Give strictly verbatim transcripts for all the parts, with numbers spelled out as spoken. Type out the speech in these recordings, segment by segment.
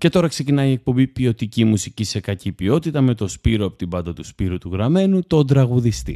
Και τώρα ξεκινάει η εκπομπή Ποιοτική Μουσική σε Κακή Ποιότητα με το Σπύρο από την μπάντα του Σπύρου του Γραμμένου, τον τραγουδιστή.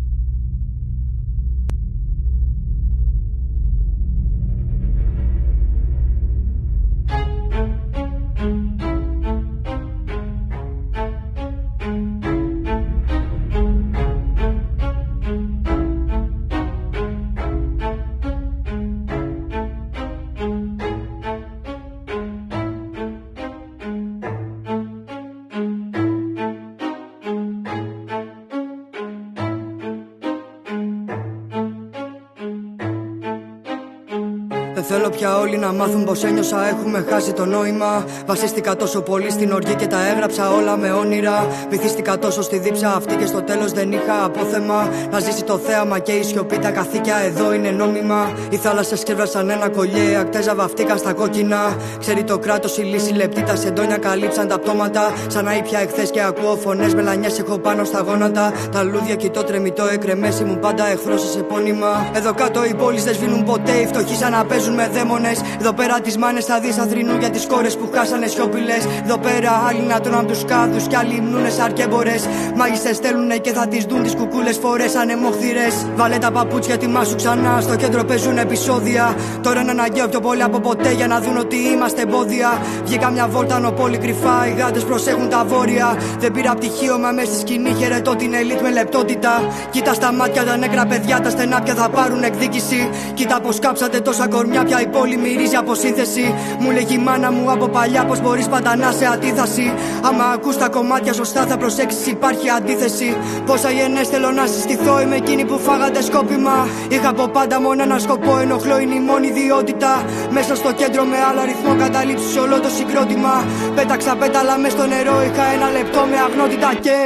Θέλω πια όλοι να μάθουν πως ένιωσα, έχουμε χάσει το νόημα. Βασίστηκα τόσο πολύ στην οργή και τα έγραψα όλα με όνειρα. Βυθίστηκα τόσο στη δίψα αυτή και στο τέλος δεν είχα απόθεμα. Να ζήσει το θέαμα και η σιωπή, τα καθήκια εδώ είναι νόμιμα. Οι θάλασσες σκεύασαν ένα κολλιέ, ακτέζα βαφτήκα στα κόκκινα. Ξέρει το κράτος η λύση λεπτή, τα σεντόνια καλύψαν τα πτώματα. Σαν να ήπια εχθές και ακούω φωνές, μελανιές έχω πάνω στα γόνατα. Τα λούδια κοιτώ τρεμητό, εκρεμέσει μου πάντα εχθρός σε επώνυμα. Εδώ κάτω οι πόλεις δεν σβήνουν ποτέ, οι φτωχοί σαν να παίζουν με δαίμονες. Εδώ πέρα τις μάνες θα δεις θα θρηνούν για τις κόρες που χάσανε σιωπηλές. Εδώ πέρα άλλοι να τρώνε απ' τους κάδους κι άλλοι υμνούνε σαν αρκέμπορες. Μάγισσες στέλνουνε και θα τις δουν τις κουκούλες φορές ανεμοχθηρές. Βάλε τα παπούτσια τιμά σου ξανά, στο κέντρο παίζουν επεισόδια. Τώρα είναι αναγκαίο πιο πολύ από ποτέ για να δουν ότι είμαστε εμπόδια. Βγήκα μια βόλτα νοπόλη κρυφά, οι γάτες προσέχουν τα βόρεια. Δεν πήρα πτυχίο μα μες στη σκηνή χαιρετώ την ελίτ με λεπτότητα. Κοίτα στα μάτια τα νεκρά παιδιά, τα στενάπια θα πάρουν εκδίκηση. Κοίτα πως κάψατε τόσα κορμιά, πια η πόλη μυρίζει από σύνθεση. Μου λέγει η μάνα μου από παλιά πως μπορείς πάντα να σε αντίθαση. Άμα ακούς τα κομμάτια σωστά θα προσέξεις υπάρχει αντίθεση. Πόσα γεννές θέλω να συστηθώ, είμαι εκείνη που φάγατε σκόπιμα. Είχα από πάντα μόνο ένα σκοπό, ενοχλώ είναι η μόνη ιδιότητα. Μέσα στο κέντρο με άλλο αριθμό καταλήψεις όλο το συγκρότημα. Πέταξα πέταλα μες στο νερό, είχα ένα λεπτό με αγνότητα και...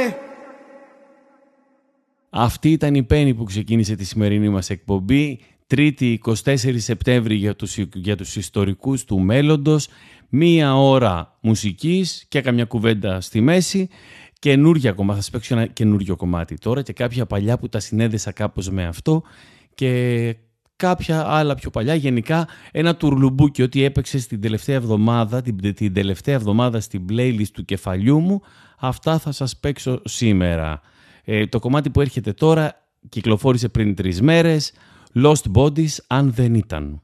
Αυτή ήταν η Πέννη που ξεκίνησε τη σημερινή μας εκπομπή. Τρίτη εικοστή τέταρτη Σεπτέμβρη για τους, για τους ιστορικούς του μέλλοντος. Μία ώρα μουσικής και καμιά κουβέντα στη μέση. Καινούργια κομμάτι, θα σας παίξω ένα καινούργιο κομμάτι τώρα και κάποια παλιά που τα συνέδεσα κάπως με αυτό και κάποια άλλα πιο παλιά. Γενικά ένα τουρλουμπούκι ότι έπαιξε στην τελευταία εβδομάδα, την, την τελευταία εβδομάδα στην playlist του κεφαλιού μου. Αυτά θα σας παίξω σήμερα. Ε, το κομμάτι που έρχεται τώρα κυκλοφόρησε πριν τρεις μέρες. Lost Bodies, αν δεν ήταν.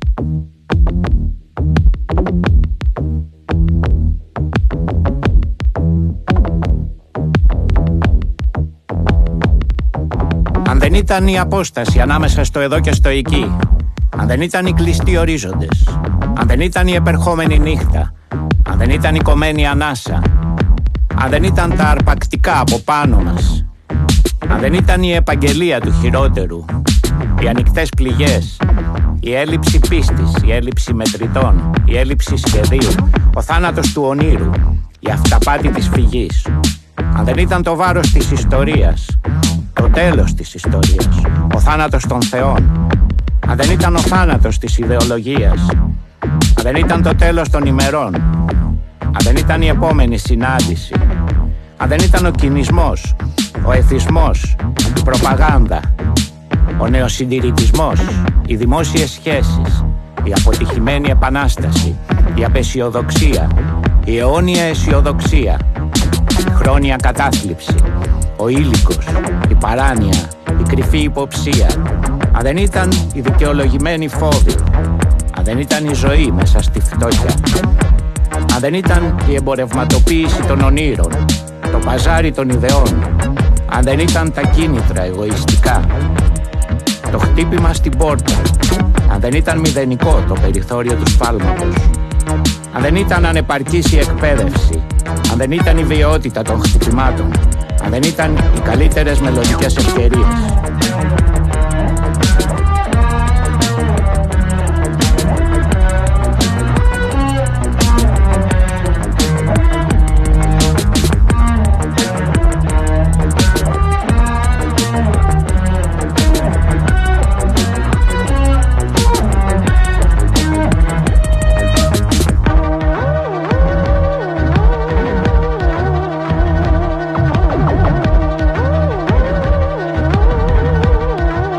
Αν δεν ήταν η απόσταση ανάμεσα στο εδώ και στο εκεί, αν δεν ήταν οι κλειστοί ορίζοντες, αν δεν ήταν η επερχόμενη νύχτα, αν δεν ήταν η κομμένη ανάσα, αν δεν ήταν τα αρπακτικά από πάνω μας, αν δεν ήταν η επαγγελία του χειρότερου, οι ανοιχτές πληγές, η έλλειψη πίστης, η έλλειψη μετρητών, η έλλειψη σχεδίου, ο θάνατος του ονείρου, η αυταπάτη της φυγής, αν δεν ήταν το βάρος της ιστορίας, το τέλος της ιστορίας, ο θάνατος των θεών, αν δεν ήταν ο θάνατος της ιδεολογίας, αν δεν ήταν το τέλος των ημερών, αν δεν ήταν η επόμενη συνάντηση, αν δεν ήταν ο κινησμός, ο εθισμός, η προπαγάνδα, ο νεοσυντηρητισμός, οι δημόσιες σχέσεις, η αποτυχημένη επανάσταση, η απεσιοδοξία, η αιώνια αισιοδοξία, η χρόνια κατάθλιψη, ο ήλικος, η παράνοια, η κρυφή υποψία, αν δεν ήταν η δικαιολογημένη φόβη, αν δεν ήταν η ζωή μέσα στη φτώχεια, αν δεν ήταν η εμπορευματοποίηση των ονείρων, το παζάρι των ιδεών, αν δεν ήταν τα κίνητρα εγωιστικά, το χτύπημα στην πόρτα, αν δεν ήταν μηδενικό το περιθώριο του σφάλματος, αν δεν ήταν ανεπαρκής η εκπαίδευση, αν δεν ήταν η βιαιότητα των χτυπημάτων, αν δεν ήταν οι καλύτερες μελλοντικές ευκαιρίες.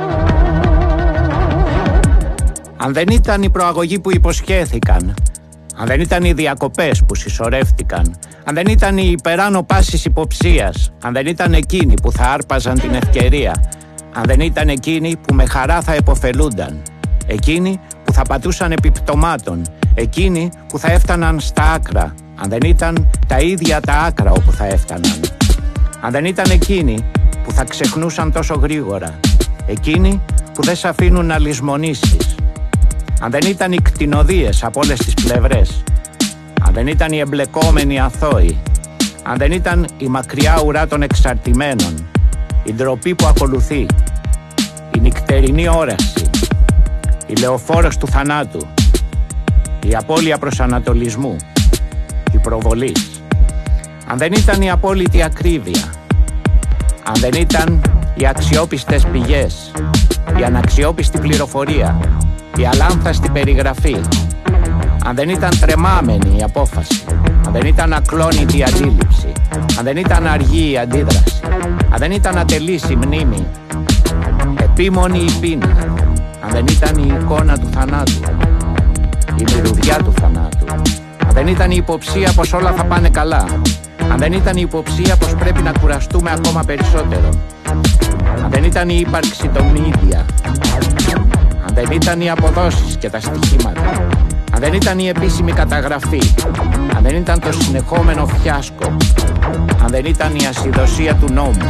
Αν δεν ήταν η προαγωγή που υποσχέθηκαν, αν δεν ήταν οι διακοπές που συσσωρεύτηκαν, αν δεν ήταν οι υπεράνω πάσης υποψίας, αν δεν ήταν εκείνοι που θα άρπαζαν την ευκαιρία, αν δεν ήταν εκείνοι που με χαρά θα επωφελούνταν, εκείνοι που θα πατούσαν επιπτωμάτων, εκείνοι που θα έφταναν στα άκρα, αν δεν ήταν τα ίδια τα άκρα όπου θα έφταναν, αν δεν ήταν εκείνοι που θα ξεχνούσαν τόσο γρήγορα, εκείνοι που δεν σ' αφήνουν να λησμονήσεις, αν δεν ήταν οι κτηνοδίες από όλες τις πλευρές, αν δεν ήταν οι εμπλεκόμενοι αθώοι, αν δεν ήταν η μακριά ουρά των εξαρτημένων, η ντροπή που ακολουθεί, η νυκτερινή όραση, η λεωφόρος του θανάτου, η απώλεια προσανατολισμού, η προβολής, αν δεν ήταν η απόλυτη ακρίβεια, αν δεν ήταν οι αξιόπιστες πηγές, η αναξιόπιστη πληροφορία, η αλάνθαστη περιγραφή, αν δεν ήταν τρεμάμενη η απόφαση, αν δεν ήταν ακλόνητη η αντίληψη, αν δεν ήταν αργή η αντίδραση, αν δεν ήταν ατελής η μνήμη, επίμονη η πείνα, αν δεν ήταν η εικόνα του θανάτου, η μυρωδιά του θανάτου, αν δεν ήταν η υποψία πως όλα θα πάνε καλά, αν δεν ήταν η υποψία πως πρέπει να κουραστούμε ακόμα περισσότερο, αν δεν ήταν η ύπαρξη των media, αν δεν ήταν οι αποδόσεις και τα στοιχήματα, αν δεν ήταν η επίσημη καταγραφή, αν δεν ήταν το συνεχόμενο φιάσκο, αν δεν ήταν η ασυδοσία του νόμου.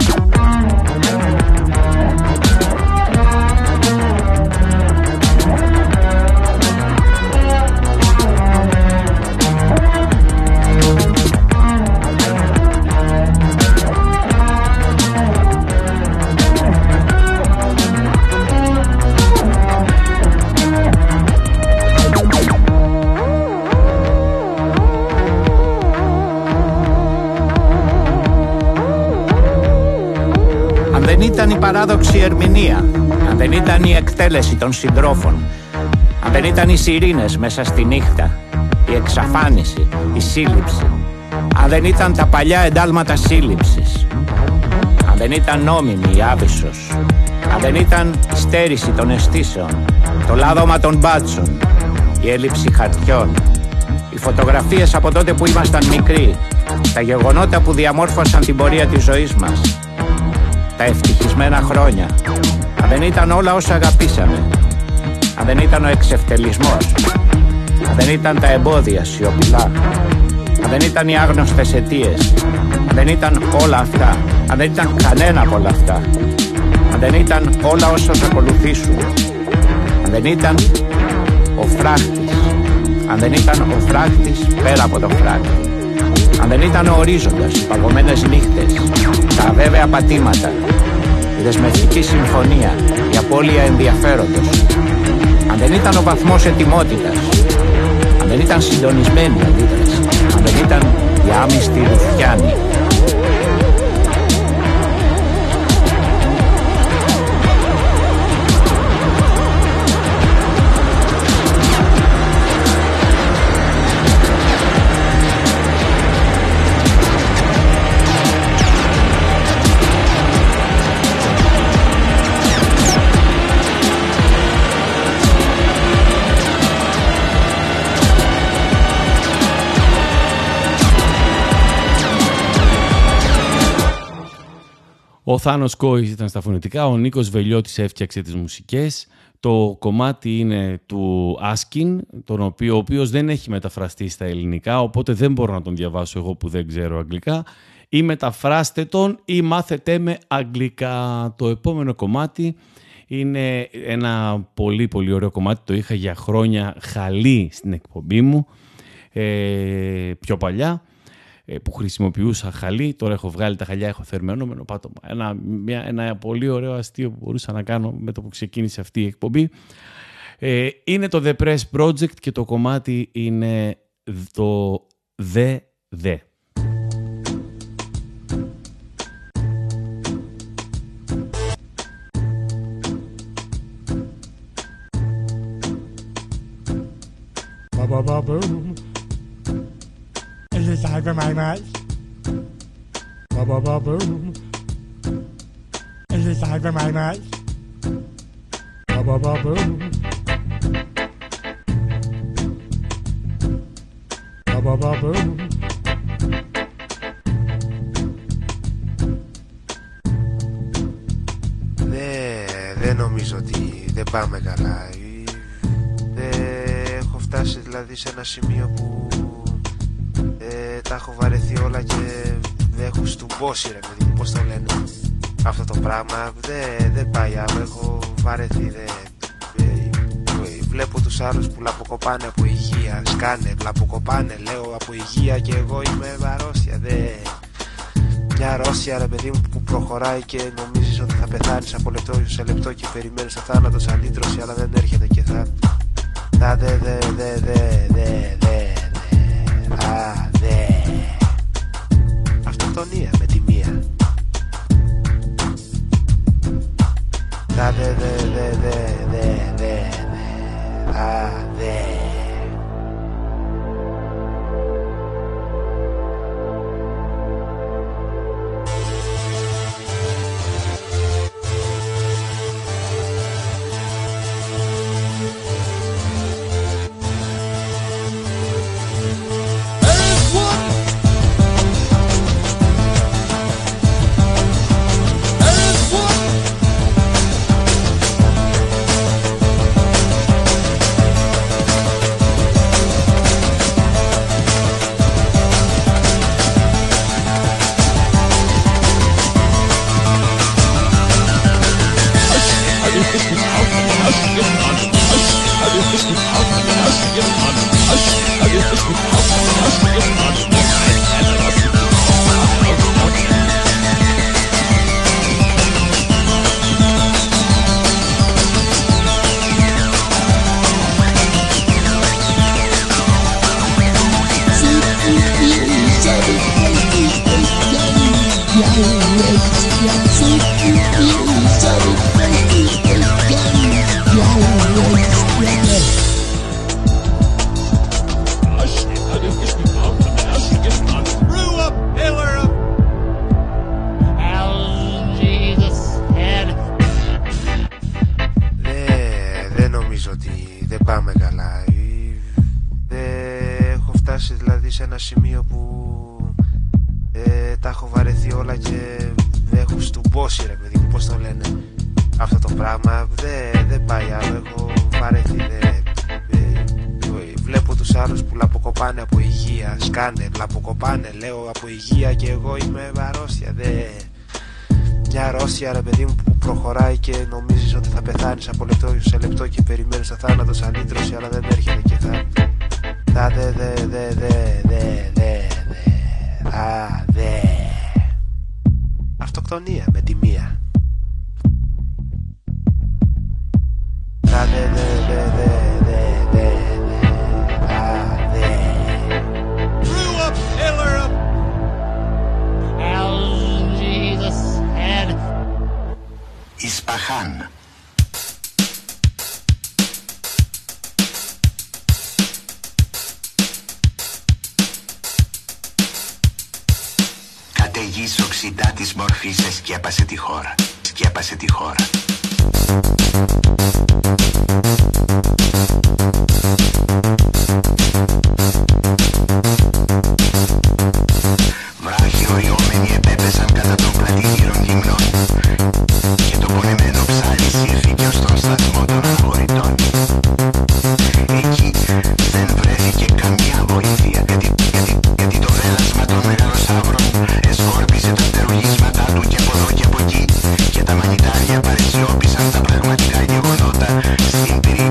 Αν δεν ήταν η παράδοξη ερμηνεία, αν δεν ήταν η εκτέλεση των συντρόφων, αν δεν ήταν οι σιρήνες μέσα στη νύχτα, η εξαφάνιση, η σύλληψη, αν δεν ήταν τα παλιά εντάλματα σύλληψης, αν δεν ήταν νόμιμη η άβυσσος, αν δεν ήταν η στέρηση των αισθήσεων, το λάδωμα των μπάτσων, η έλλειψη χαρτιών, οι φωτογραφίες από τότε που ήμασταν μικροί, τα γεγονότα που διαμόρφωσαν την πορεία της ζωής μας, τα ευτυχισμένα χρόνια, αν δεν ήταν όλα όσα αγαπήσαμε, αν δεν ήταν ο εξευτελισμός, αν δεν ήταν τα εμπόδια σιωπηλά, αν δεν ήταν οι άγνωστες αιτίες, αν δεν ήταν όλα αυτά, αν δεν ήταν κανένα από όλα αυτά, αν δεν ήταν όλα όσα θα ακολουθήσουν, αν δεν ήταν ο φράχτης, αν δεν ήταν ο φράχτης πέρα από το φράχτη, αν δεν ήταν ο ορίζοντας, οι παγωμένες νύχτες, τα αβέβαια πατήματα, η δεσμευτική συμφωνία, η απώλεια ενδιαφέροντος, αν δεν ήταν ο βαθμός ετοιμότητας, αν δεν ήταν συντονισμένη η αντίδραση, αν δεν ήταν η άμυστη ρουφιάνη. Ο Θάνος Κόης ήταν στα φωνητικά, ο Νίκος Βελιώτης έφτιαξε τις μουσικές. Το κομμάτι είναι του Άσκιν, τον οποίο, ο οποίος δεν έχει μεταφραστεί στα ελληνικά, οπότε δεν μπορώ να τον διαβάσω εγώ που δεν ξέρω αγγλικά. Ή μεταφράστε τον ή μάθετε με αγγλικά. Το επόμενο κομμάτι είναι ένα πολύ πολύ ωραίο κομμάτι, το είχα για χρόνια χαλί στην εκπομπή μου, ε, πιο παλιά, που χρησιμοποιούσα χαλί. Τώρα έχω βγάλει τα χαλιά, έχω θερμαινόμενο πάτωμα. Ένα, μια, ένα πολύ ωραίο αστείο που μπορούσα να κάνω με το που ξεκίνησε αυτή η εκπομπή. Ε, είναι το The Press Project και το κομμάτι είναι το The The. Ba-ba-ba-boom. Is it time for my match? Ba-ba-ba-boom. Is it time for my match? Ba-ba-ba-boom. Δεν νομίζω ότι δεν πάμε καλά. Ε, έχω φτάσει δηλαδή σε ένα σημείο που ε, τα έχω βαρεθεί όλα και δεν έχω στουμπώσει, ρε παιδί μου, πώς το λένε. Αυτό το πράγμα δεν δε πάει άλλο, έχω βαρεθεί. Δε, ε, ε, βλέπω τους άλλους που λαποκοπάνε από υγεία. Σκάνε, λαποκοπάνε, λέω από υγεία και εγώ είμαι αρρώστια. Δε, μια αρρώστια, ρε παιδί μου, που προχωράει και νομίζεις ότι θα πεθάνεις από λεπτό σε λεπτό και περιμένεις το θάνατο σαν λύτρωση, αλλά δεν έρχεται και θα... Θα δε δε δε δε δε δε α δε αυτοκτονία με τη μία. Θα δε δε δε δε δε δε α δε. Ρε παιδί μου, που προχωράει και νομίζεις ότι θα πεθάνεις από λεπτό σε λεπτό και περιμένεις το θάνατο σαν λύτρωση, αλλά δεν έρχεται και θα... Θα δε δε δε δε δε δε δε α δε αυτοκτονία με τη μία. Θα δε δε δε δε δε δε α δε. Brew up, Hitler up. How's Jesus head? Ισπαχάν. Καταιγής οξυτά της μορφής εσκέπασε τη χώρα. Σκέπασε τη χώρα. Βράχοι οριόμενοι επέπεσαν κατά των πλατήγυρων γυμνών και το πονεμένο ψάρι σύρθηκε ως τον σταθμό των αγοριτών. Εκεί δεν βρέθηκε καμιά βοήθεια, γιατί, γιατί, γιατί το βέλασμα των μεγαλοσαύρων εσκόρπισε τα φτερουγίσματά του και από εδώ και από εκεί και τα μανιτάρια παρεσιώπησαν τα πραγματικά γεγονότα στην περιοχή.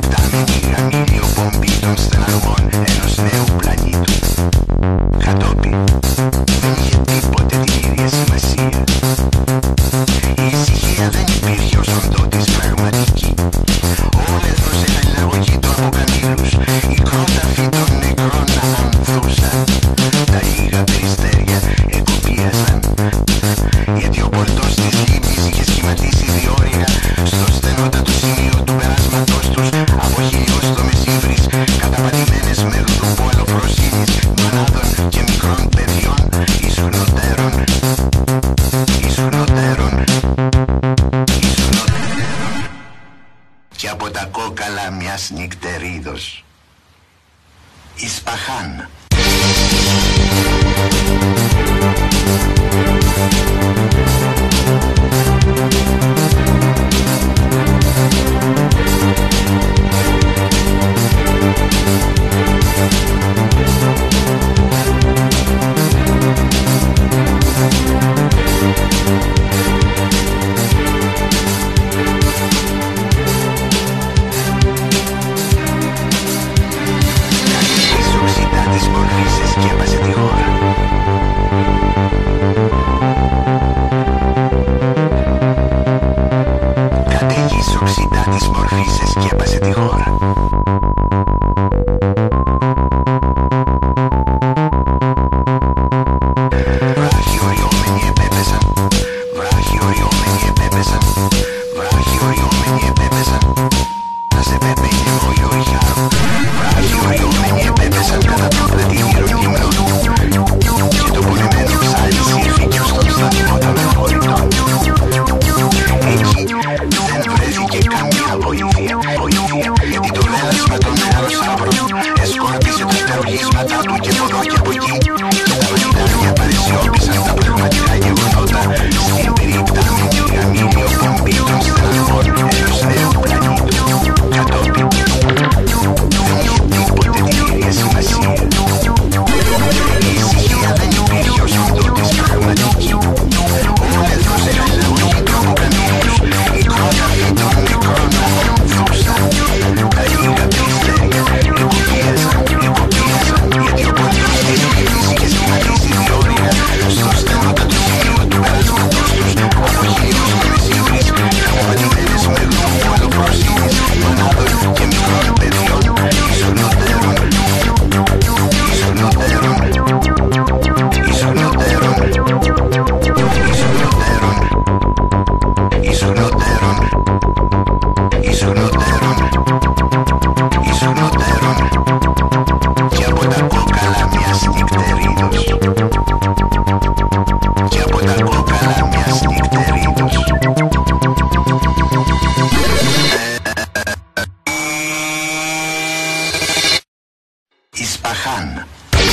εδώ και από εκεί. Τα μαντάρια παρεσιώπησαν τα πραγματικά γεγονότα. Στην περίπτα με τη γαμήλιο πομπή των στεναχών ενός νέου πλανήτου. Κατόπιν δεν είχε τίποτε την ίδια σημασία. Η ησυχία δεν υπήρχε ως οντότης πραγματική. Όλα εδώ σε χαλαούχοι τρομοκαμίλους. Η κρόναφη των μικρών ανθούσαν. Τα λίγα περιστέρια εκοπίαζαν, εκοπίαζαν, γιατί ο πολίτης διεκδίκησε και σχηματίζει διόρυγα στο στενότατο σημείο του περάσματος τους από χιλιόσχολες ύβρις, καταπατημένες με γλώμου αλλοπροσύνης, μονάδων και μικρών παιδιών, ισονοτέρων, ισονοτέρων, ισονοτέρων, ισονοτέρων, ισονοτέρων, ισονοτέρων, ισονοτέρων και από τα κόκαλα μιας νυχτερίδος, και από τα κόκαλα μιας νυχτερίδος. Ισπαχάν.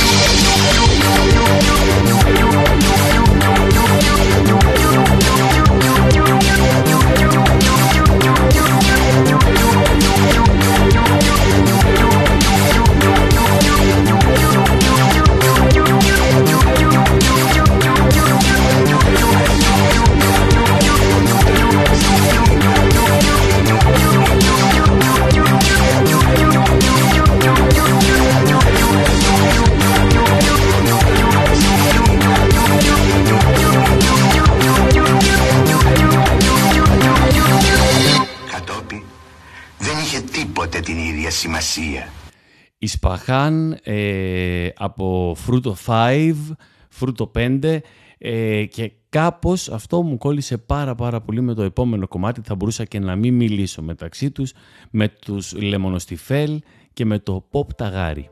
Τίποτε την ίδια σημασία. Ισπαχάν ε, από Φρούτο πέντε, Φρούτο πέντε ε, και κάπως αυτό μου κόλλησε πάρα πάρα πολύ με το επόμενο κομμάτι. Θα μπορούσα και να μην μιλήσω μεταξύ τους, με τους Λεμονοστιφέλ και με το Pop Ταγάρι.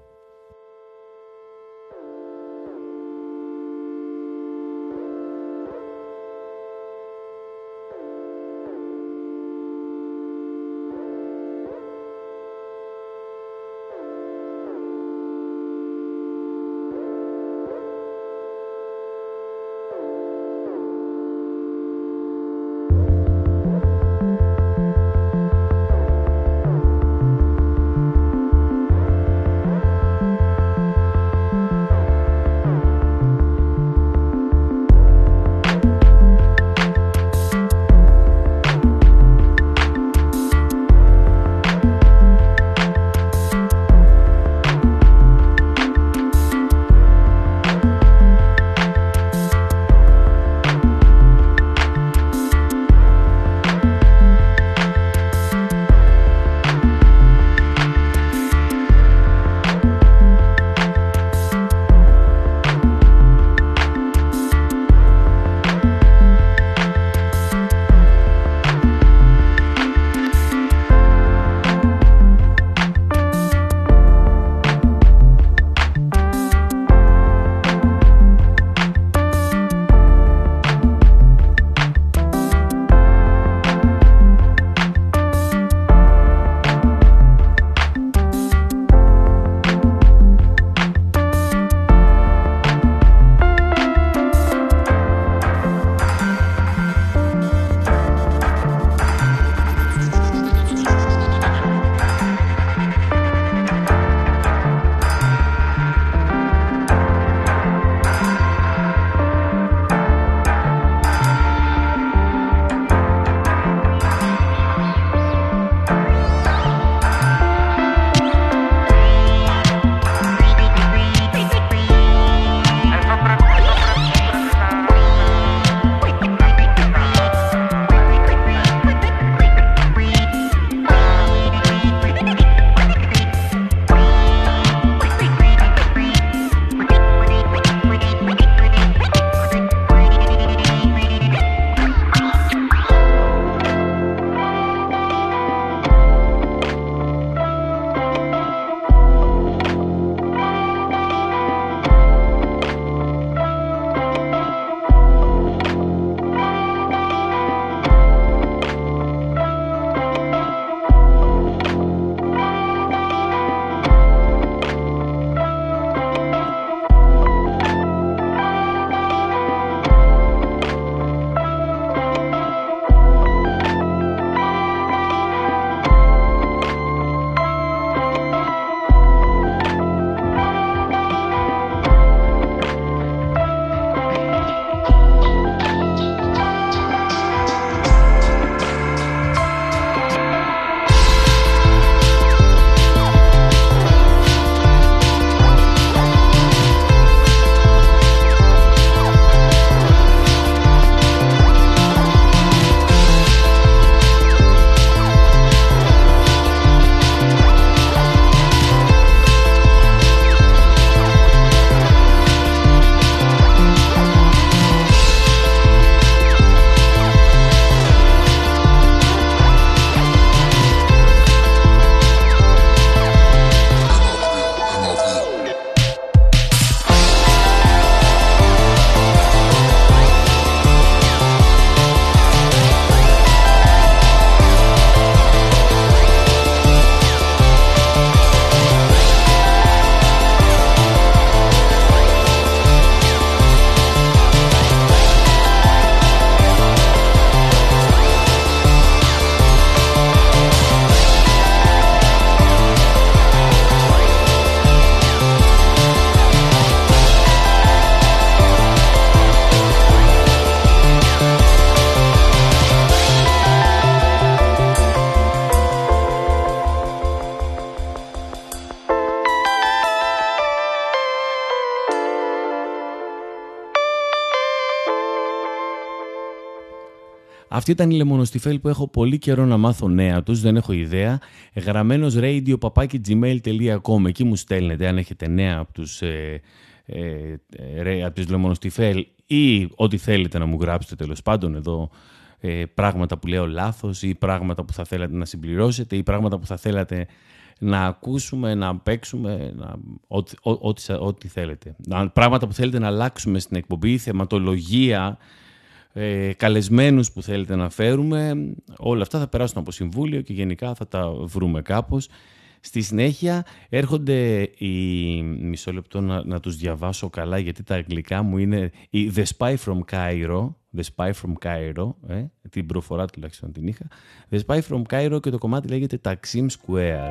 Αυτή ήταν η Λεμονοστιφέλ που έχω πολύ καιρό να μάθω νέα τους, δεν έχω ιδέα. Γραμμένος radio παπάκι gmail τελεία com, εκεί μου στέλνετε αν έχετε νέα από τους, ε, ε, ε, από τους Λεμονοστιφέλ ή ό,τι θέλετε να μου γράψετε τέλος πάντων εδώ. Ε, πράγματα που λέω λάθος ή πράγματα που θα θέλατε να συμπληρώσετε ή πράγματα που θα θέλατε να ακούσουμε, να παίξουμε, να, ό,τι, ό, ό,τι, ό,τι θέλετε. Να, πράγματα που θέλετε να αλλάξουμε στην εκπομπή, θεματολογία, ε, καλεσμένους που θέλετε να φέρουμε, όλα αυτά θα περάσουν από συμβούλιο και γενικά θα τα βρούμε κάπως. Στη συνέχεια έρχονται οι... Μισό λεπτό να, να τους διαβάσω καλά γιατί τα αγγλικά μου είναι η The Spy from Cairo, The Spy from Cairo, ε, την προφορά τουλάχιστον την είχα. The Spy from Cairo και το κομμάτι λέγεται Taksim Square.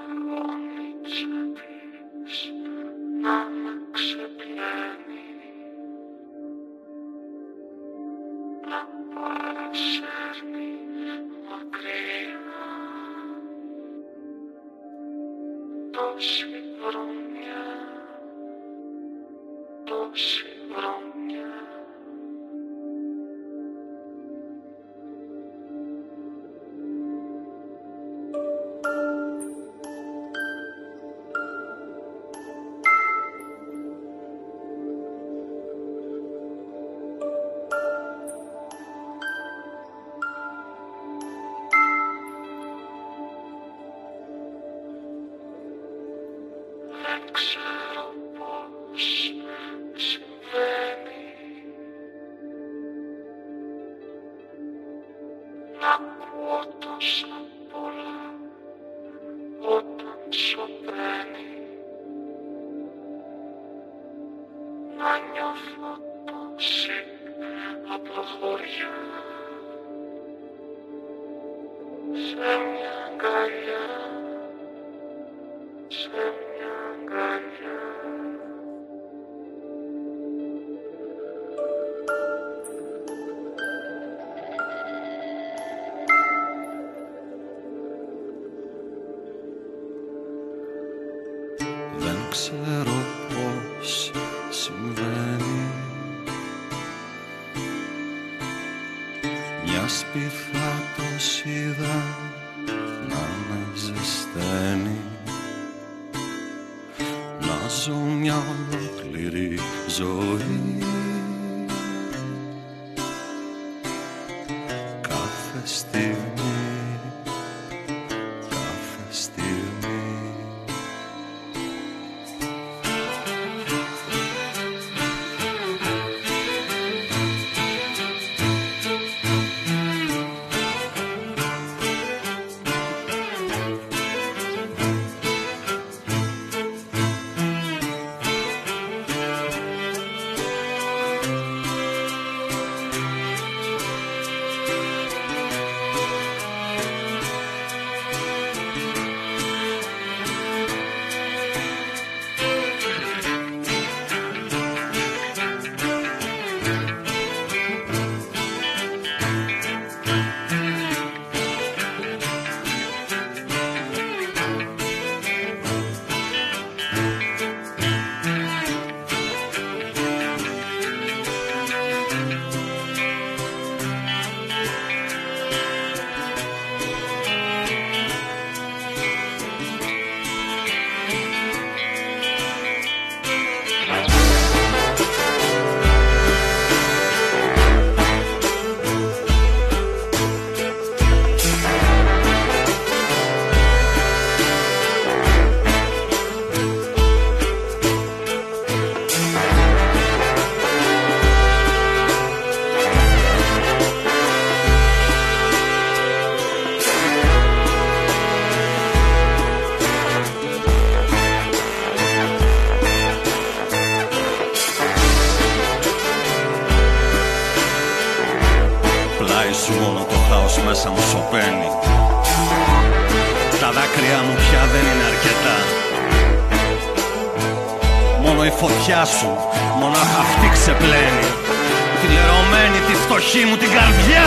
Ξέρω πώς συμβαίνει. Μια σπίθα πως είδα να με ζεσταίνει. Να ζω μια ολόκληρη ζωή. Κάθε στιγμή, κάθε στιγμή. Μόνο το χάος μέσα μου σωπαίνει. Τα δάκρυα μου πια δεν είναι αρκετά. Μόνο η φωτιά σου, μονάχα αυτή ξεπλένει τη λερωμένη, τη φτωχή μου την καρδιά.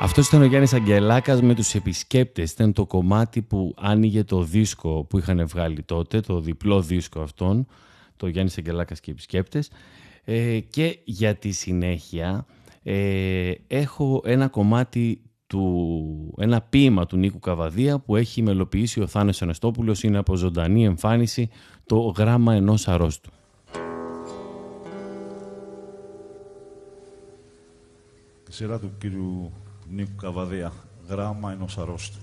Αυτό ήταν ο Γιάννης Αγγελάκας με τους Επισκέπτες. Ήταν το κομμάτι που άνοιγε το δίσκο που είχαν βγάλει τότε, το διπλό δίσκο αυτόν, το Γιάννης Αγγελάκας και οι Επισκέπτες. Ε, και για τη συνέχεια ε, έχω ένα κομμάτι, του, ένα ποίημα του Νίκου Καβαδία που έχει μελοποιήσει ο Θάνος Αναστόπουλος, είναι από ζωντανή εμφάνιση, το Γράμμα ενός αρρώστου. Η σειρά του κύριου Νίκου Καβαδία, Γράμμα ενός αρρώστου.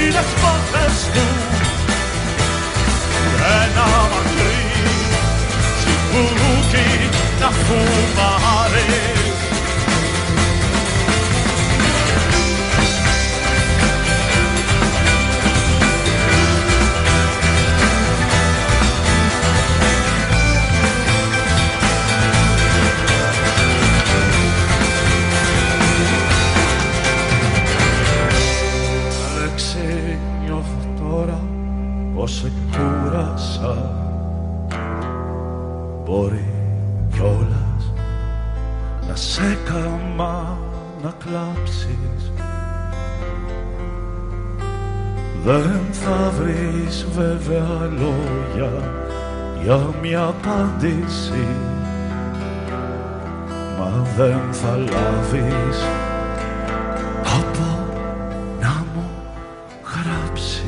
δεσπότες του. Ένα μακρύ τσιμπουρούκι να φουμάρει. Πως σε κούρασα, μπορεί κιόλας να σε κάμα να κλάψεις. Δεν θα βρεις βέβαια λόγια για μια απάντηση, μα δεν θα λάβεις από να μου γράψεις.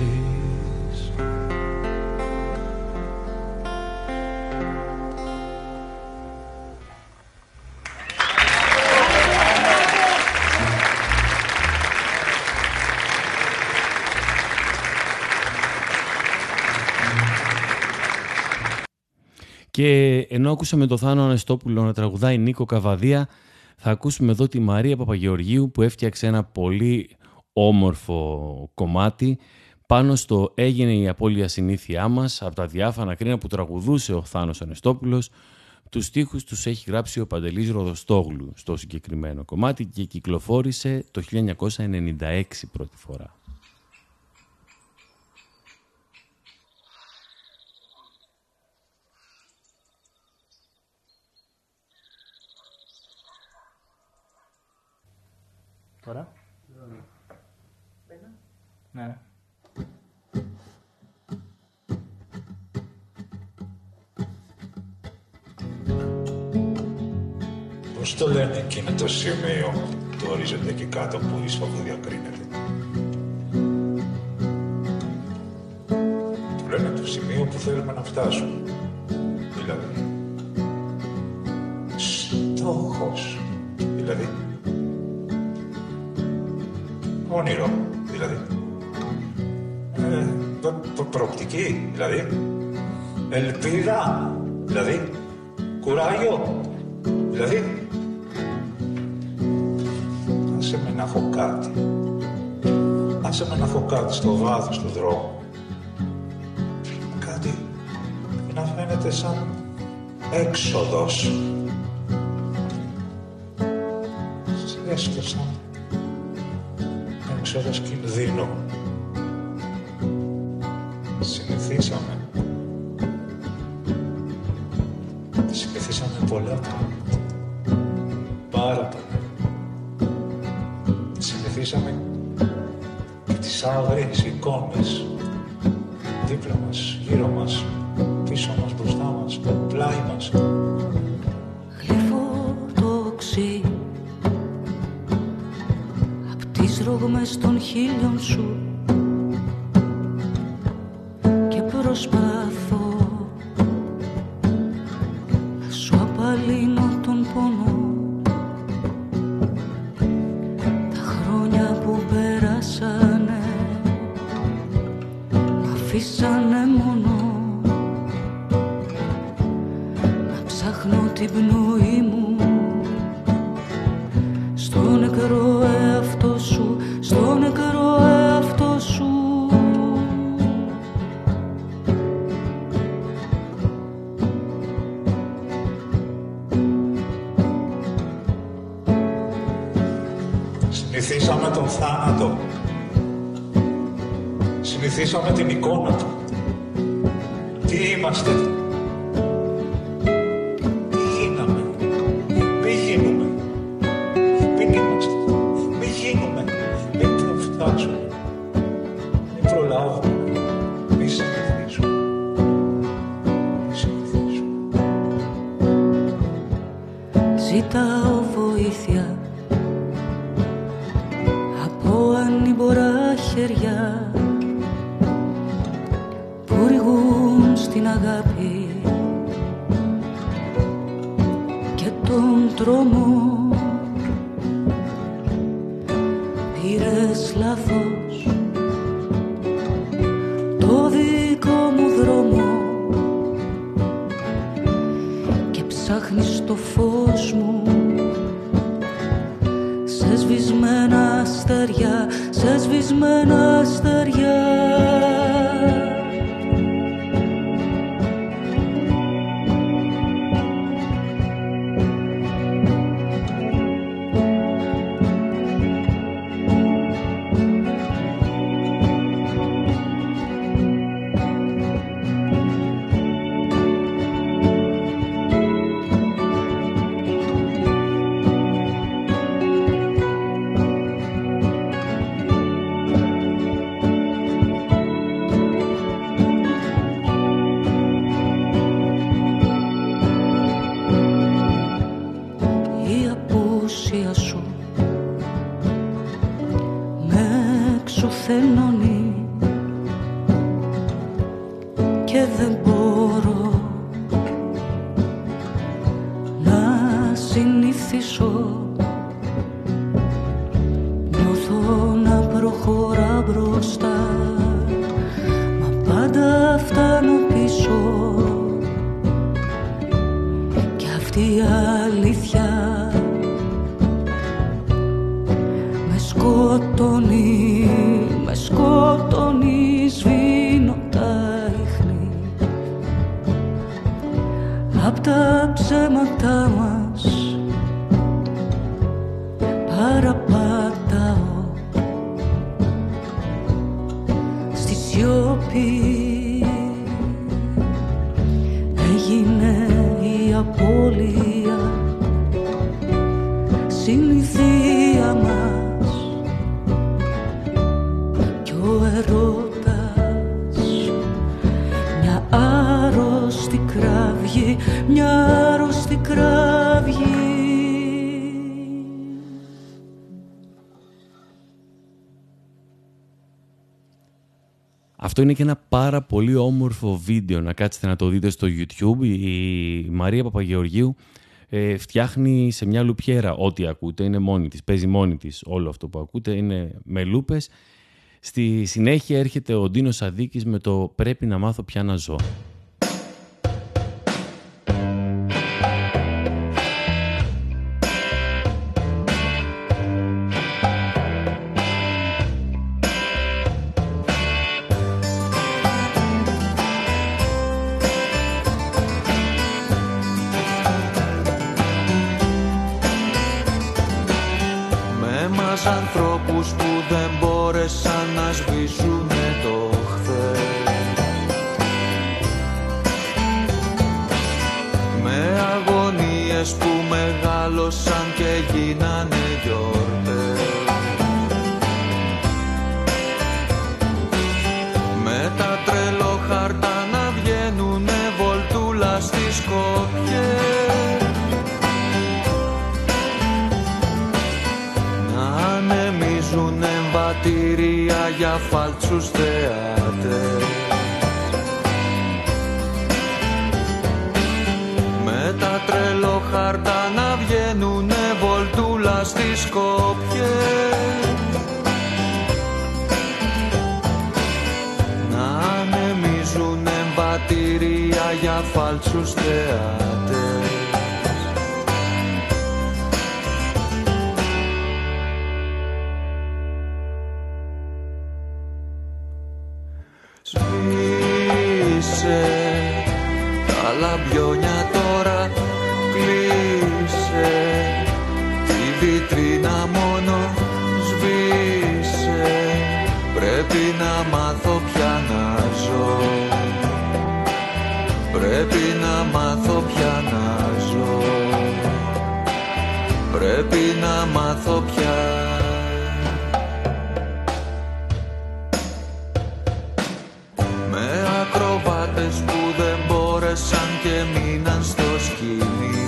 Και ενώ ακούσαμε το Θάνο Ανεστόπουλο να τραγουδάει Νίκο Καβαδία, θα ακούσουμε εδώ τη Μαρία Παπαγεωργίου που έφτιαξε ένα πολύ όμορφο κομμάτι πάνω στο «Έγινε η απώλεια συνήθειά μας» από τα διάφανα κρίνα που τραγουδούσε ο Θάνος Ανεστόπουλος. Τους στίχους τους έχει γράψει ο Παντελής Ροδοστόγλου στο συγκεκριμένο κομμάτι και κυκλοφόρησε το χίλια εννιακόσια ενενήντα έξι πρώτη φορά. Τώρα. Ναι. Πώς το λένε εκείνο το σημείο, το ορίζονται εκεί κάτω που η σφαγή διακρίνεται. Το λένε το σημείο που θέλουμε να φτάσουμε. Δηλαδή, στόχος. Δηλαδή, όνειρο, δηλαδή. Ε, προ, προ, προοπτική, δηλαδή. Ελπίδα, δηλαδή. Κουράγιο, δηλαδή. Άσε με να έχω κάτι. Άσε με να έχω κάτι στο βάθος του δρόμου. Κάτι που να φαίνεται σαν έξοδος. Έστω σαν έξοδος κινδύνου. Συνηθίσαμε. Συνηθίσαμε πολλά πράγματα. Πάρα πολλά. Συνηθίσαμε και τις άγριες εικόνες. Δίπλα μας, γύρω μας, πίσω μας, μπροστά μας, πλάι μας. Γλυφό το οξύ απ' τις ρογμές των χείλιων σου και προσπαθώ να σου απαλύνω τον πόνο. Τα χρόνια που πέρασανε μ' αφήσανε μόνο να ψάχνω την πνοή μου στο νεκρό εαυτό σου, στο νεκρό εαυτό σου. Συνηθίσαμε τον θάνατο. Συνηθίσαμε την εικόνα του. Τι είμαστε. Τι γίναμε. Μη γίνουμε. Μην είμαστε. Μη γίνουμε. Μην προφτάσουμε. Μην προλάβουμε. Μη συνηθίσουμε. Μη συνηθίσουμε. Ζητάω βοήθεια από ανήμπορα χέρια που ρηγούν στην αγάπη και τον τρόμο. Πήρες λάθος ψάχνεις το φως μου σε σβησμένα αστέρια, σε σβησμένα αστέρια. Αυτό είναι και ένα πάρα πολύ όμορφο βίντεο, να κάτσετε να το δείτε στο YouTube. Η Μαρία Παπαγεωργίου ε, φτιάχνει σε μια λουπιέρα ό,τι ακούτε, είναι μόνη της, παίζει μόνη της όλο αυτό που ακούτε, είναι με λούπες. Στη συνέχεια έρχεται ο Ντίνος Σαδίκης με το «Πρέπει να μάθω πια να ζω». Ανθρώπους που δεν μπόρεσαν να σβήσουνε το χθες, με αγωνίες που μεγάλωσαν και γίνανε γιορτές, με τα τρελοχαρτά να βγαίνουνε βολτούλα στις Σκόπιες, ανεμίζουν εμβατήρια για φάλτσους θεάτες, με τα τρελοχαρτά να βγαίνουνε βολτούλα στις Σκόπιες, να ανεμίζουν εμβατήρια για φάλτσους θεάτες. Σβήσε τα λαμπιόνια τώρα, κλείσε τη βιτρίνα μόνο, σβήσε, πρέπει να μάθω πια να ζω, πρέπει να μάθω πια να ζω, πρέπει να μάθω πια. Που δεν μπόρεσαν και μείναν στο σκηνή,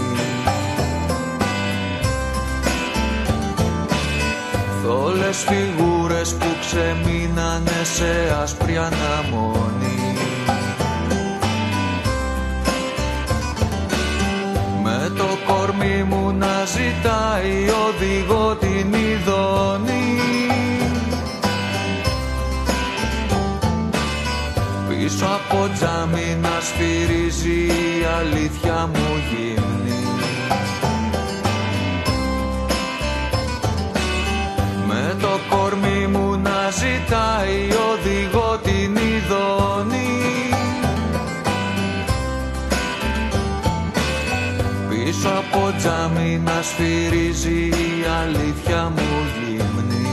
θόλες φιγούρες που ξεμείνανε σε άσπρη αναμονή, με το κορμί μου να ζητάει οδηγό την ειδώνη, πίσω από τζάμι να σφυρίζει η αλήθεια μου γυμνή. Με το κορμί μου να ζητάει οδηγό την ειδώνη, πίσω από τζάμι να σφυρίζει η αλήθεια μου λίμνη.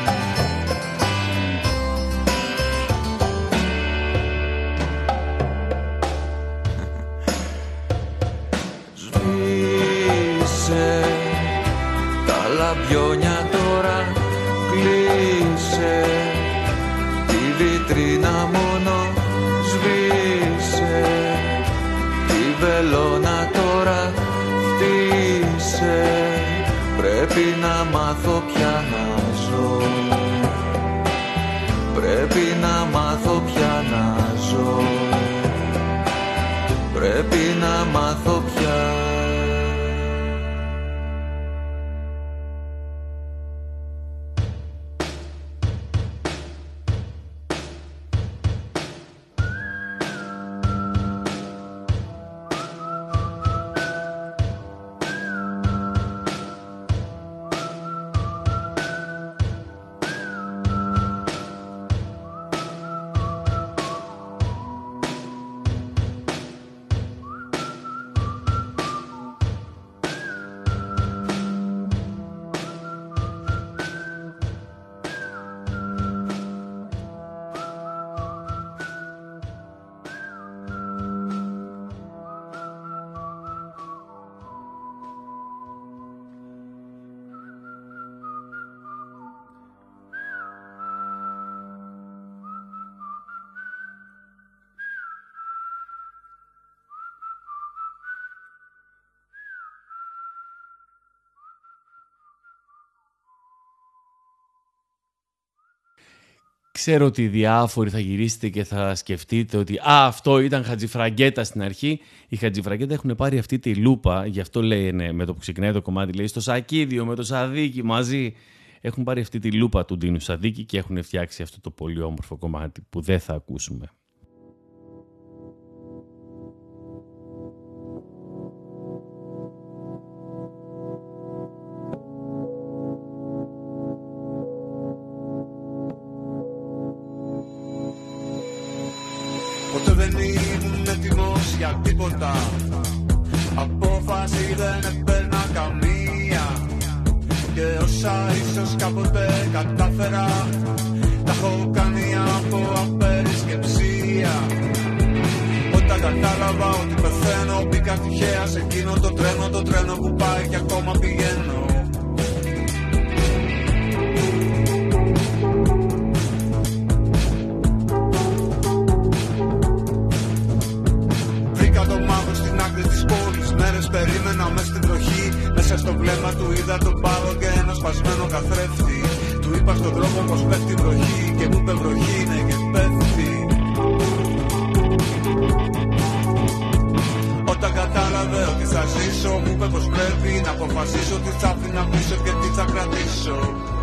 Σβήσε τα λαμπιόνια τώρα, κλείσε τη βιτρίνα μόνο, σβήσε τη βελόνα τώρα, φτύσε, πρέπει να μάθω πια να ζω, πρέπει να μάθω πια να ζω, πρέπει να μάθω πια. Ξέρω ότι διάφοροι θα γυρίσετε και θα σκεφτείτε ότι «Α, αυτό ήταν Χατζηφραγκέτα στην αρχή». Οι Χατζηφραγκέτα έχουν πάρει αυτή τη λούπα, γι' αυτό λένε με το που ξεκινάει το κομμάτι, λέει στο Σακίδιο με το Σαδίκι μαζί. Έχουν πάρει αυτή τη λούπα του Ντίνου Σαδίκη και έχουν φτιάξει αυτό το πολύ όμορφο κομμάτι που δεν θα ακούσουμε. Ποτέ δεν ήμουν έτοιμος για τίποτα, απόφαση δεν έπαιρνα καμία, και όσα ίσως κάποτε κατάφερα τα έχω κάνει από απερισκεψία. Όταν κατάλαβα ότι πεθαίνω μπήκα τυχαία σε εκείνο το τρένο, το τρένο που πάει και ακόμα πηγαίνω. Περίμενα μες στην τροχή, μέσα στο βλέμμα του είδα τον πάγο και ένα σπασμένο καθρέφτη. Του είπα στον δρόμο πως πέφτει βροχή και μου είπε βροχή είναι και πέφτει. Όταν κατάλαβε ότι θα ζήσω μου είπε πως πρέπει να αποφασίσω τι θα αφήνα πίσω και τι θα κρατήσω.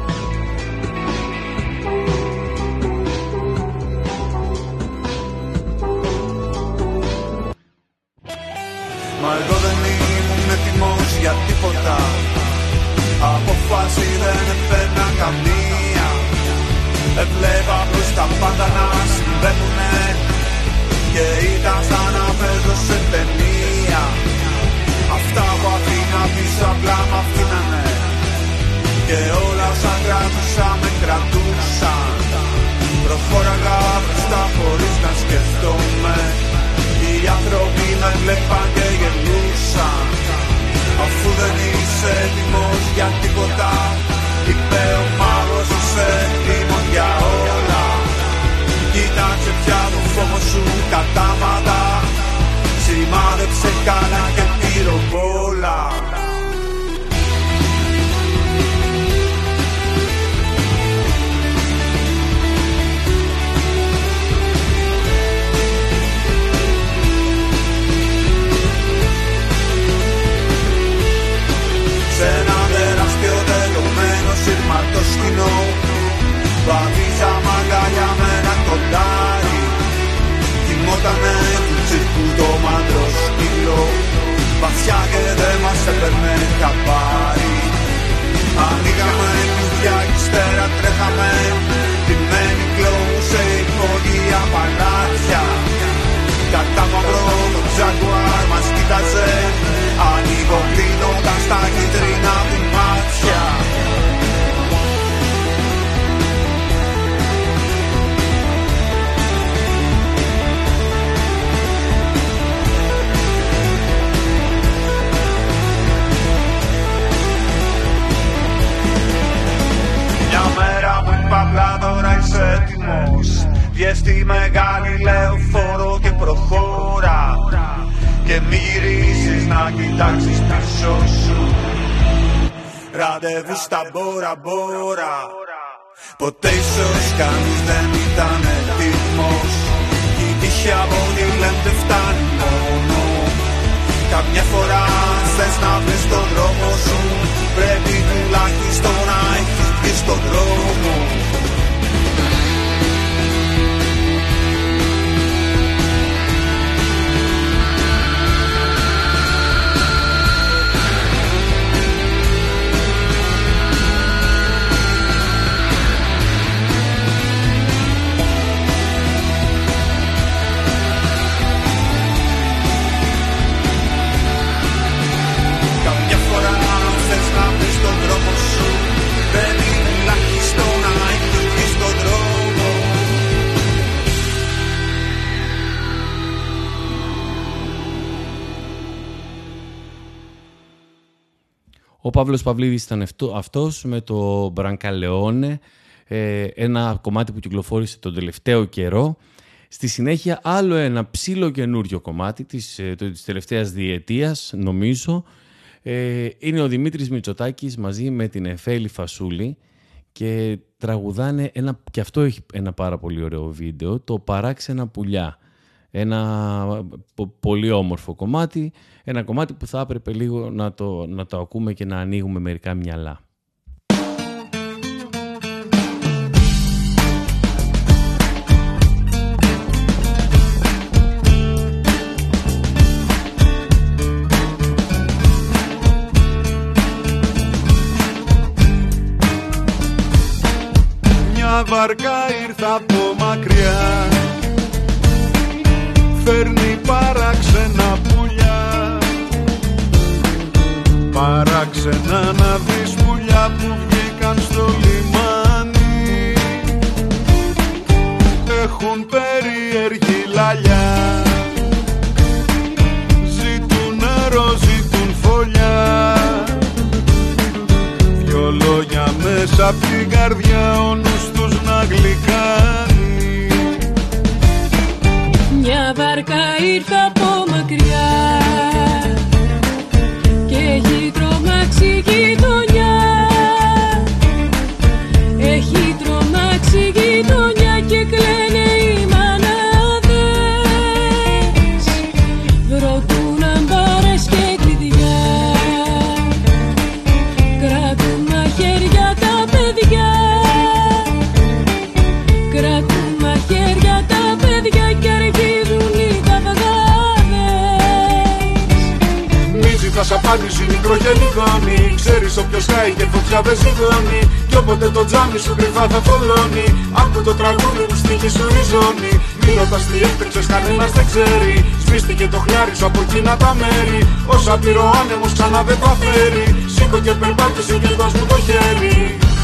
Μα εγώ δεν ήμουν έτοιμος για τίποτα, απόφαση δεν έπαιρνα καμία. Έβλεπα πως τα πάντα να συμβαίνουνε και ήταν σαν να παίζω σε ταινία. Αυτά που αφήνα πίσω απλά μ' αφήνανε και όλα όσα κράτουσα με κρατούσαν. Προχώραγα μπροστά χωρίς να σκεφτόμαι, οι άνθρωποι με βλέπαν και γελούσαν. Αφού δεν είσαι έτοιμος για τίποτα, είπε ο μάγος, είσαι έτοιμος για όλα. Κοίταξε πια το φόβο σου κατάματα, σημάδεψε καλά και πυροβόλα. Σε ένα τεράστιο τελειωμένο σύρματοσκηνό βαδίζαμε αγκαλιά με ένα κοντάρι. Κοιμότανε του τσίρκου το μάντρο σκύλο βαθιά και δεν μας έπαιρνε χαμπάρι. Ανοίγαμε κουβιά κι ύστερα τρέχαμε, ντυμένοι κλωμούς σε υπόγεια παλάτια. Κατά μαυρό το τζαγκουάρ μας κοίταζε, ανοιγοκλίνονταν στα κίτρινα του μάτια. Μια μέρα που είπα απλά τώρα είσαι έτοιμος, βγες στη μεγάλη λεωφόρο και προχώρα, και μη γυρίσεις να κοιτάξεις πίσω σου. Ραντεβού στα Μπόρα Μπόρα. Ποτέ ίσως κανείς δεν ήταν έτοιμος, η τύχη από τη λέμε δεν φτάνει μόνο. Καμιά φορά θες να βρεις τον δρόμο σου, πρέπει τουλάχιστον να έχεις βγει στον δρόμο. Ο Παύλος Παυλίδης ήταν αυτό, αυτός με το Μπρανκαλεόνε, ε, ένα κομμάτι που κυκλοφόρησε τον τελευταίο καιρό. Στη συνέχεια άλλο ένα ψήλο καινούριο κομμάτι της, ε, της τελευταίας διετίας, νομίζω. Ε, είναι ο Δημήτρης Μητσοτάκης μαζί με την Εφέλη Φασούλη και τραγουδάνε, ένα, και αυτό έχει ένα πάρα πολύ ωραίο βίντεο, το «Παράξενα πουλιά». Ένα πολύ όμορφο κομμάτι, ένα κομμάτι που θα έπρεπε λίγο να το, να το ακούμε και να ανοίγουμε μερικά μυαλά. Μια βαρκά ήρθα από μακριά, φέρνει παράξενα πουλιά. Παράξενα να δεις πουλιά που βγήκαν στο λιμάνι, έχουν περίεργη λαλιά, ζητούν νερό, ζητούν φωλιά. Δυο λόγια μέσα απ' την καρδιά, ο νους τους να γλυκάνει. Μια βάρκα ήρθα από μακριά και έχει τρομάξει η γειτονιά. Έχει τρομάξει η γειτονιά και κλαίνε οι μανάδες. Βροτούν αμπάρες και κλειδιά, κρατούν μαχαίρια τα παιδιά, κρατούν μαχαίρια τα παιδιά και αρχίζουν οι καβγάδες. Μη ζητάς απάντηση μικρογελιδόνι, ξέρεις όποιος χάει και φωτιά δεν ζυγώνει, κι όποτε το τζάμι σου κρυφά θα θολώνει. Άκου το τραγούδι που στίχη σου ριζώνει. Μη ρωτάς τι έπαιξες, κανένας δεν ξέρει. Σβήστηκε το χλιάρι σου από εκείνα τα μέρη, όσα πήρε ο άνεμος ξανά δεν θα φέρει. Σήκω και περπάτησε και δώσ' μου το χέρι.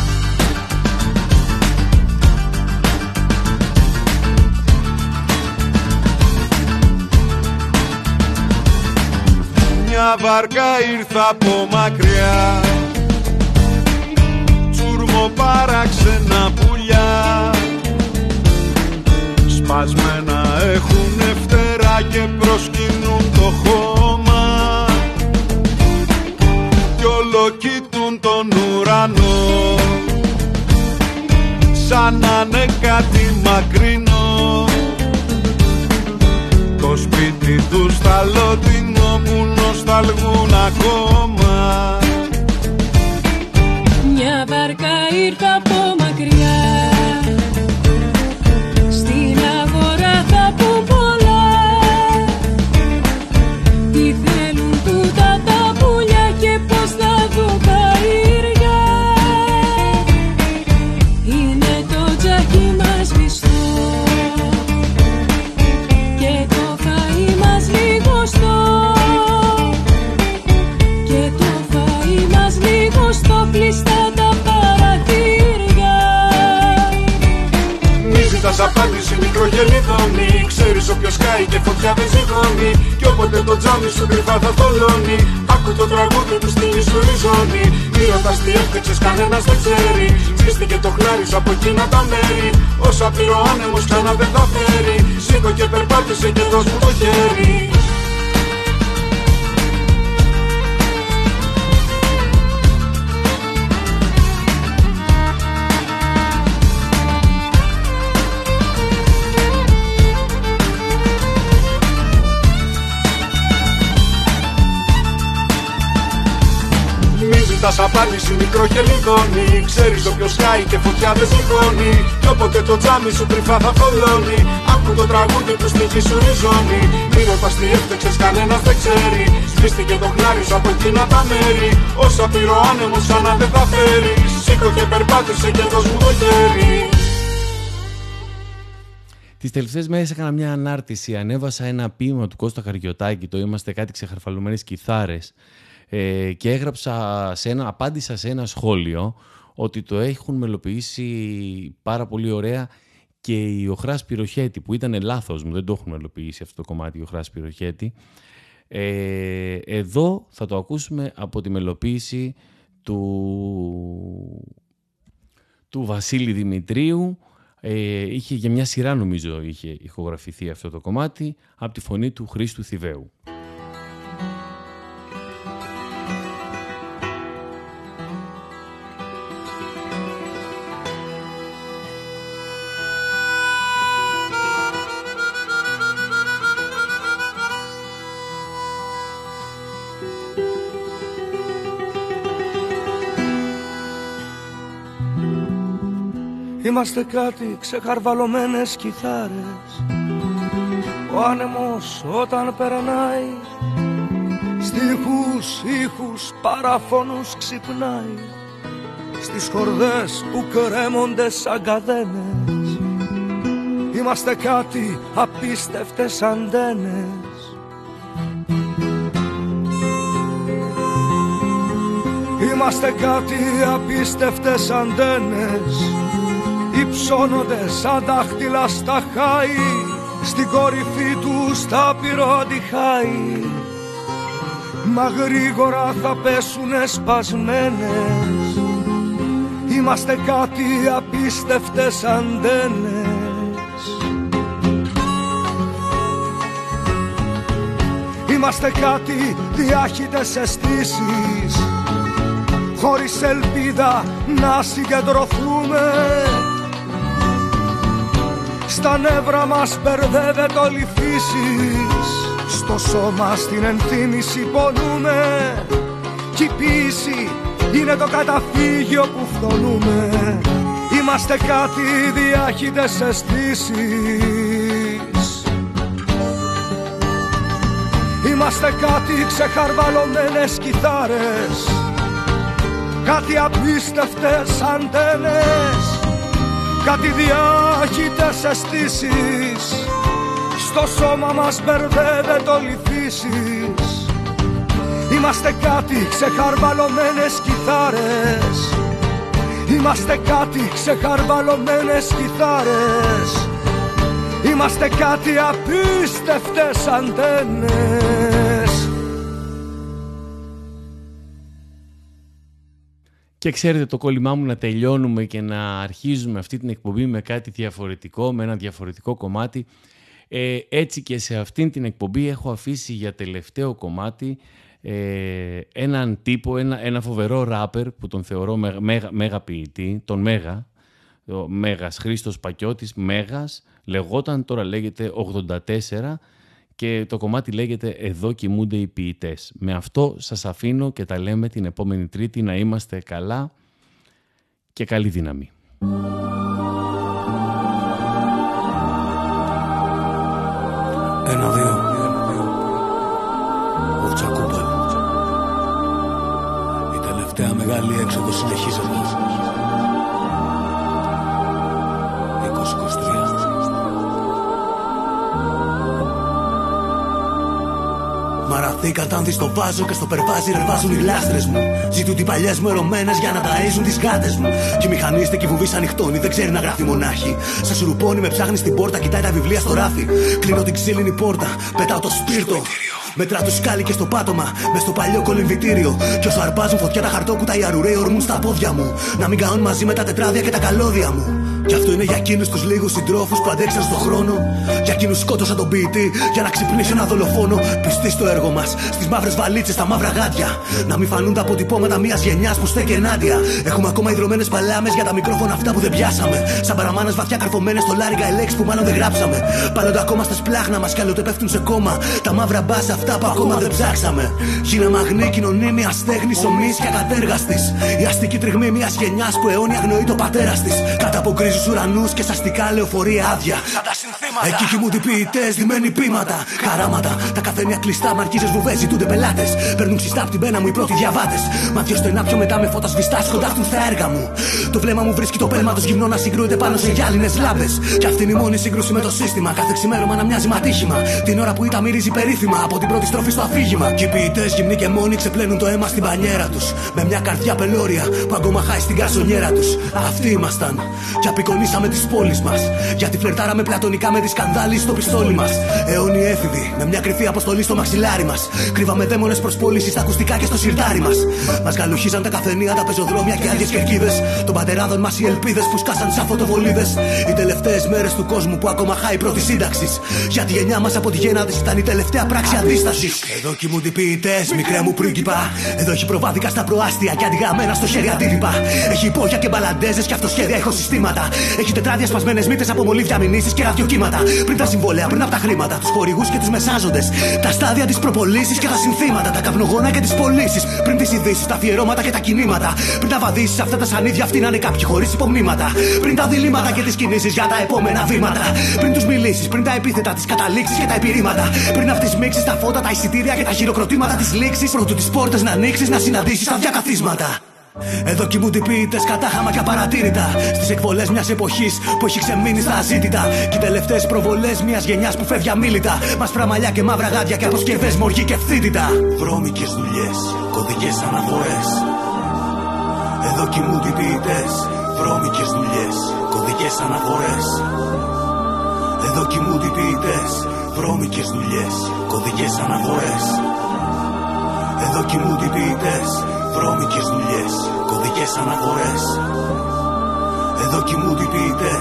Μια βάρκα ήρθα από μακριά, τσούρμο παράξενα πουλιά. Σπασμένα έχουνε φτερά και προσκυνούν το χώμα, κι όλο κοιτούν τον ουρανό, σαν να είναι κάτι μακρινό. Το σπίτι του στα Λοντινό που νοσταλγούν ακόμα. Μια βάρκα ήρθα από μακριά, στην αγορά θα πούν πολλά. Τι θέλουν τούτοι ζητάς απάντηση μικροχελιδόνι. Ξέρεις όποιος κάει και φωτιά δεν ζυγώνει. Κι όποτε το τζάμι σου κρυφά θα θολώνει. Άκου το τραγούδι του στη μισθουρή ζώνη. Μη ρωτάς τι έφτιαξες, κανένας δεν ξέρει. Σβήστηκε το χλάρι σου από εκείνα τα μέρη. Όσα πήρε ο άνεμος ξανά δεν θα φέρει. Σήκω και περπάτησε και δώσ' μου το χέρι. Ζητάς απάντηση μικροχελιδόνι. Ξέρεις όποιος κάει και φωτιά δεν σηκώνει. Κι όποτε το τζάμι σου κρυφά θα θολώνει. Άκου το τραγούδι του στη μισθουρή ζώνη. Μη ρωτάς τι έφτιαξες, κανένας δεν ξέρει. Σβήστηκε το χλάρι σου από εκείνα τα μέρη. Όσα πήρε ο άνεμος ξανά δεν θα φέρει. Σήκω και περπάτησε και δώσ' μου το χέρι. Τις τελευταίες μέρες έκανα μια ανάρτηση. Ανέβασα ένα ποίημα του Κώστα Χαριωτάκη. Το «Είμαστε κάτι ξεχαρφαλωμένες κιθάρες». Ε, και έγραψα σε ένα, απάντησα σε ένα σχόλιο ότι το έχουν μελοποιήσει πάρα πολύ ωραία και η Οχρά Σπυροχέτη, που ήταν λάθος μου, δεν το έχουν μελοποιήσει αυτό το κομμάτι η Οχρά Σπυροχέτη. Ε, εδώ θα το ακούσουμε από τη μελοποίηση του, του Βασίλη Δημητρίου. Ε, είχε για μια σειρά νομίζω είχε ηχογραφηθεί αυτό το κομμάτι από τη φωνή του Χρήστου Θηβαίου. Είμαστε κάτι ξεχαρβαλωμένες κιθάρες. Ο άνεμος όταν περνάει, στίχους, ήχους, παραφωνούς ξυπνάει. Στις χορδές που κρέμονται σαν καδένες. Είμαστε κάτι απίστευτες αντένες. Είμαστε κάτι απίστευτες αντένες. Υψώνονται σαν δάχτυλα στα χάη. Στην κορυφή τους τα πυροτυχάει. Μα γρήγορα θα πέσουνε σπασμένες. Είμαστε κάτι απίστευτες αντένες. Είμαστε κάτι διάχυτες αισθήσεις. Χωρίς ελπίδα να συγκεντρωθούμε. Στα νεύρα μας μπερδεύεται όλη φύσης. Στο σώμα στην ενθύμηση πονούμε. Κι η ποίηση είναι το καταφύγιο που φθονούμε. Είμαστε κάτι διάχυτες αισθήσεις. Είμαστε κάτι ξεχαρβαλωμένες κιθάρες. Κάτι απίστευτες αντένες. Κάτι διάχυτες αισθήσεις. Στο σώμα μας μπερδεύεται όλη φύσης. Είμαστε κάτι ξεχαρβαλωμένες κιθάρες. Είμαστε κάτι ξεχαρβαλωμένες κιθάρες. Είμαστε κάτι απίστευτες αντένες. Και ξέρετε το κόλλημά μου να τελειώνουμε και να αρχίζουμε αυτή την εκπομπή με κάτι διαφορετικό, με ένα διαφορετικό κομμάτι. Ε, έτσι και σε αυτήν την εκπομπή έχω αφήσει για τελευταίο κομμάτι ε, έναν τύπο, ένα, ένα φοβερό ράπερ που τον θεωρώ μέγα, μέγα, μέγα ποιητή, τον Μέγα, ο Μέγας Χρήστος Πακιώτης, Μέγας, λεγόταν, τώρα λέγεται ογδόντα τέσσερα και το κομμάτι λέγεται «Εδώ κοιμούνται οι ποιητές». Με αυτό σας αφήνω και τα λέμε την επόμενη Τρίτη. Να είμαστε καλά και καλή δύναμη. Ένα, δύο. Ο Τσακούπαλ. Η τελευταία μεγάλη έξοδο συνεχίζεται. είκοσι είκοσι τρία. Μαραθώνιο. They κατάνθη στο βάζο και στο περβάζι ρεβάζουν οι γλάστρες μου. Ζητούν οι παλιές μου ερωμένες για να ταΐζουν τις γάτες μου. Κι η μηχανίστικη βουβής ανοιχτώνει, δεν ξέρει να γράφει μονάχη. Σα σουρουπώνει, με ψάχνει στην πόρτα, κοιτάει τα βιβλία στο ράφι. Κλείνω την ξύλινη πόρτα, πετάω το σπίρτο. Μετρά του σκάλι και στο πάτωμα, μες στο παλιό κολυμβητήριο. Κι όσο αρπάζουν φωτιά τα χαρτόκουτα, οι αρουραίοι ορμούν στα πόδια μου. Να μην καούν μαζί με τα τετράδια και τα καλώδια μου. Κι αυτό είναι για εκείνους τους λίγους συντρόφους που αντέξαν στον χρόνο. Για εκείνους σκότωσαν τον ποιητή για να ξυπνήσει ένα δολοφόνο. Πιστοί στο έργο μας, στις μαύρες βαλίτσες, στα μαύρα γάντια. Να μην φανούν τα αποτυπώματα μιας γενιάς που στέκει ενάντια. Έχουμε ακόμα ιδρωμένες παλάμες για τα μικρόφωνα αυτά που δεν πιάσαμε. Σαν παραμάνες βαθιά καρφωμένες στο λάριγκα ελέξ που μάλλον δεν γράψαμε. Πάλλοντα ακόμα στα σπλάχνα μας κι άλλοτε πέφτουν σε κόμμα. Τα μαύρα μπάσα αυτά που ακόμα δεν ψάξαμε. Γίναμε αγνή κοινωνία μιας τέχνης ομής και ακατέργαστης. Η αστική τριγμή μιας γενιάς που αιώνια αγνοεί το πατέρα της. Καταποκρίζει στους ουρανούς και σαστικά λεωφορεία άδεια. Σαν τα συνθήματα. Εκεί κοιμούνται οι ποιητές, δεμένοι πείματα. Χαράματα, τα καφένια κλειστά, μαρκίζες βουβές, ζητούνται πελάτες. Παίρνουν ξυστά απ' την πένα μου οι πρώτοι διαβάτες. Μάτιο στενά πιο μετά με φώτα σβηστά σκοντάφτουν στα έργα μου. Το βλέμμα μου βρίσκει το πέλμα το γυμνό να συγκρούεται πάνω σε γυάλινες λάμπες. Κι αυτή είναι η μόνη σύγκρουση με το σύστημα. Κάθε ξημέρωμα να μοιάζει ματίχημα. Την ώρα που ήταν μυρίζει περίφημα από την πρώτη στροφή στο αφήγημα. Κι οι ποιητές γυμνοί και μόνοι ξεπλένουν το αίμα στην πανιέρα τους. Με μια καρδιά πελώρια που ακόμα χάει στην καζονιέρα τους. Αυτοί ήμασταν. Κι απεικονίσαμε τις πόλεις μας. Γιατί φλερτάραμε πλατωνικά με τη σκανδάλη στο πιστόλι μας. Αιώνιοι έφηβοι με μια κρυφή αποστολή στο μαξιλάρι μας. Κρύβαμε δαίμονες προς πώληση στα ακουστικά και στο σιρτάρι μας. Μας γαλουχίζαν τα καφενεία, τα πεζοδρόμια και άδειες κερκίδες. Των πατεράδων μας οι ελπίδες που σκάσαν σαν φωτοβολίδες. Οι τελευταίες μέρες του κόσμου που ακόμα χάει πρώτη σύνταξη. Για τη γενιά μας από τη γέννα της ήταν η τελευταία πράξη αντίστασης. Εδώ κοιμούνται οι ποιητές, μικρέ μου πρίγκιπα. Εδώ έχει προβάδικα στα προάστια και αντιγραμμένα στο χέρι αντίτυπα. Έχει υπόγεια και μπαλαντέζες και αυτοσχέδια ηχοσυστήματα. Έχει τετράδια σπασμένες μύτες από μολύβια, μηνύσεις και ραδιοκύματα. Πριν τα συμβόλαια, πριν από τα χρήματα, τους χορηγούς και τους μεσάζοντες. Τα στάδια της προπολίσης και τα συνθήματα. Τα καυνογόνα και τις πωλήσεις. Πριν τις ειδήσεις, τα αφιερώματα και τα κινήματα. Πριν τα βαδίσεις, αυτά τα σανίδια αυτοί να είναι κάποιοι χωρίς υπομνήματα. Πριν τα διλήμματα και τις κινήσεις για τα επόμενα βήματα. Πριν τους μιλήσεις, πριν τα επίθετα, τις καταλήξεις και τα επιρρήματα. Πριν αυτές μίξεις τα φώτα, τα εισιτήρια και τα χειροκροτήματα της λήξης. Προτού τις πόρτες να ανοίξεις, να συναντήσεις τα διακαθίσματα. Εδώ κοιμούνται οι ποιητές κατάχαμα και απαρατήρητα. Στις εκβολές μιας εποχής που έχει ξεμείνει στα αζήτητα. Και οι τελευταίες προβολές μιας γενιάς που φεύγει αμίλητα. Μαύρα μαλλιά και μαύρα γάντια και αποσκευές μοργή και ευθύτητα. Βρώμικες δουλειές, κωδικές αναφορές. Εδώ κοιμούνται οι ποιητές. Βρώμικες δουλειές, κωδικές αναφορές. Εδώ κοιμούνται οι ποιητές. Βρώμικες δουλειές, κωδικές αναφορές. Εδώ κοιμούνται οι ποιητές. Βρώμικες δουλειές, κωδικές αναφορές. Εδώ κοιμούνται οι ποιητές.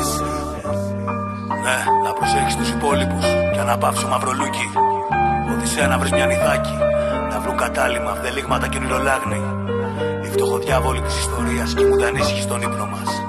Ναι, να προσέχεις τους υπόλοιπους και να πάψω μαυρολούκι. Οδυσσέα να βρεις μια νηδάκι. Να βρουν κατάλημα, βδελίγματα και ονειρολάγνη. Οι φτωχοδιάβολοι της ιστορίας κοιμούνται ανήσυχοι στον ύπνο μας.